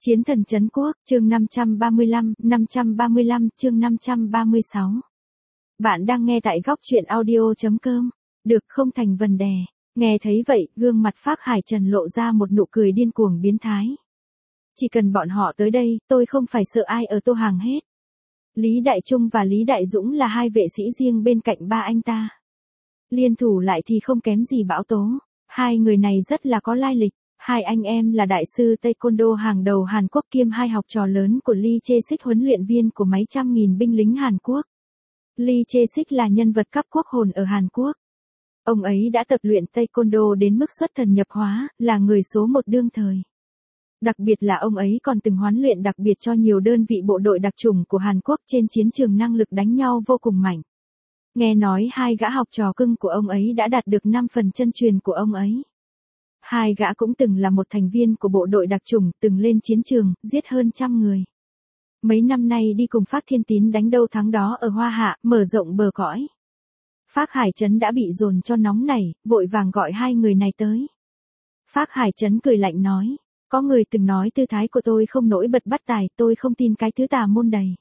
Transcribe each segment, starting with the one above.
Chiến thần trấn quốc, chương 535, chương 536. Bạn đang nghe tại góc truyện audio.com. Được không thành vấn đề. Nghe thấy vậy, gương mặt Phác Hải Trần lộ ra một nụ cười điên cuồng biến thái. Chỉ cần bọn họ tới đây, tôi không phải sợ ai ở Tô Hàng hết. Lý Đại Trung và Lý Đại Dũng là hai vệ sĩ riêng bên cạnh ba anh ta. Liên thủ lại thì không kém gì Bão Tố. Hai người này rất là có lai lịch. Hai anh em là đại sư Taekwondo hàng đầu Hàn Quốc kiêm hai học trò lớn của Lee Chae-sik, huấn luyện viên của mấy trăm nghìn binh lính Hàn Quốc. Lee Chae-sik là nhân vật cấp quốc hồn ở Hàn Quốc. Ông ấy đã tập luyện Taekwondo đến mức xuất thần nhập hóa, là người số một đương thời. Đặc biệt là ông ấy còn từng huấn luyện đặc biệt cho nhiều đơn vị bộ đội đặc chủng của Hàn Quốc trên chiến trường, năng lực đánh nhau vô cùng mạnh. Nghe nói hai gã học trò cưng của ông ấy đã đạt được 5 phần chân truyền của ông ấy. Hai gã cũng từng là một thành viên của bộ đội đặc chủng, từng lên chiến trường, giết hơn 100 người. Mấy năm nay đi cùng Phác Thiên Tín đánh đâu thắng đó ở Hoa Hạ, mở rộng bờ cõi. Phác Hải Trấn đã bị dồn cho nóng nảy, vội vàng gọi hai người này tới. Phác Hải Trấn cười lạnh nói, có người từng nói tư thái của tôi không nổi bật bắt tài, tôi không tin cái thứ tà môn đầy.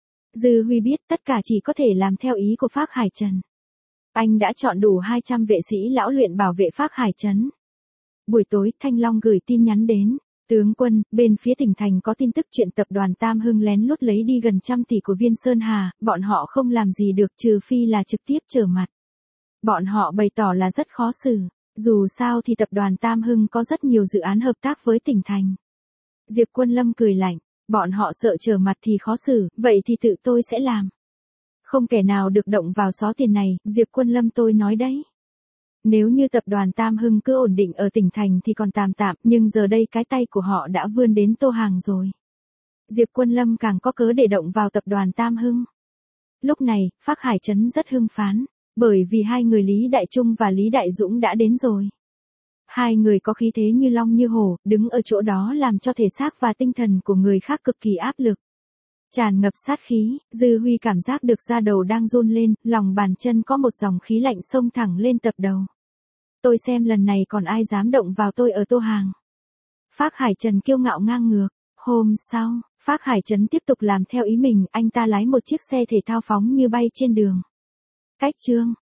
Dư Huy biết tất cả chỉ có thể làm theo ý của Phác Hải Trần. Anh đã chọn đủ 200 vệ sĩ lão luyện bảo vệ Phác Hải Trấn. Buổi tối, Thanh Long gửi tin nhắn đến. Tướng quân, bên phía tỉnh thành có tin tức chuyện tập đoàn Tam Hưng lén lút lấy đi gần 100 tỷ của Viên Sơn Hà, bọn họ không làm gì được trừ phi là trực tiếp trở mặt. Bọn họ bày tỏ là rất khó xử. Dù sao thì tập đoàn Tam Hưng có rất nhiều dự án hợp tác với tỉnh thành. Diệp Quân Lâm cười lạnh, bọn họ sợ trở mặt thì khó xử, vậy thì tự tôi sẽ làm. Không kẻ nào được động vào xó tiền này, Diệp Quân Lâm tôi nói đấy. Nếu như tập đoàn Tam Hưng cứ ổn định ở tỉnh thành thì còn tạm tạm, nhưng giờ đây cái tay của họ đã vươn đến Tô Hàng rồi. Diệp Quân Lâm càng có cớ để động vào tập đoàn Tam Hưng. Lúc này, Phác Hải Trấn rất hưng phấn, bởi vì hai người Lý Đại Trung và Lý Đại Dũng đã đến rồi. Hai người có khí thế như long như hổ, đứng ở chỗ đó làm cho thể xác và tinh thần của người khác cực kỳ áp lực. Tràn ngập sát khí, Dư Huy cảm giác được da đầu đang run lên, lòng bàn chân có một dòng khí lạnh xông thẳng lên tập đầu. Tôi xem lần này còn ai dám động vào tôi ở Tô Hàng. Phác Hải Trần kiêu ngạo ngang ngược. Hôm sau, Phác Hải Trấn tiếp tục làm theo ý mình, anh ta lái một chiếc xe thể thao phóng như bay trên đường. Cách chương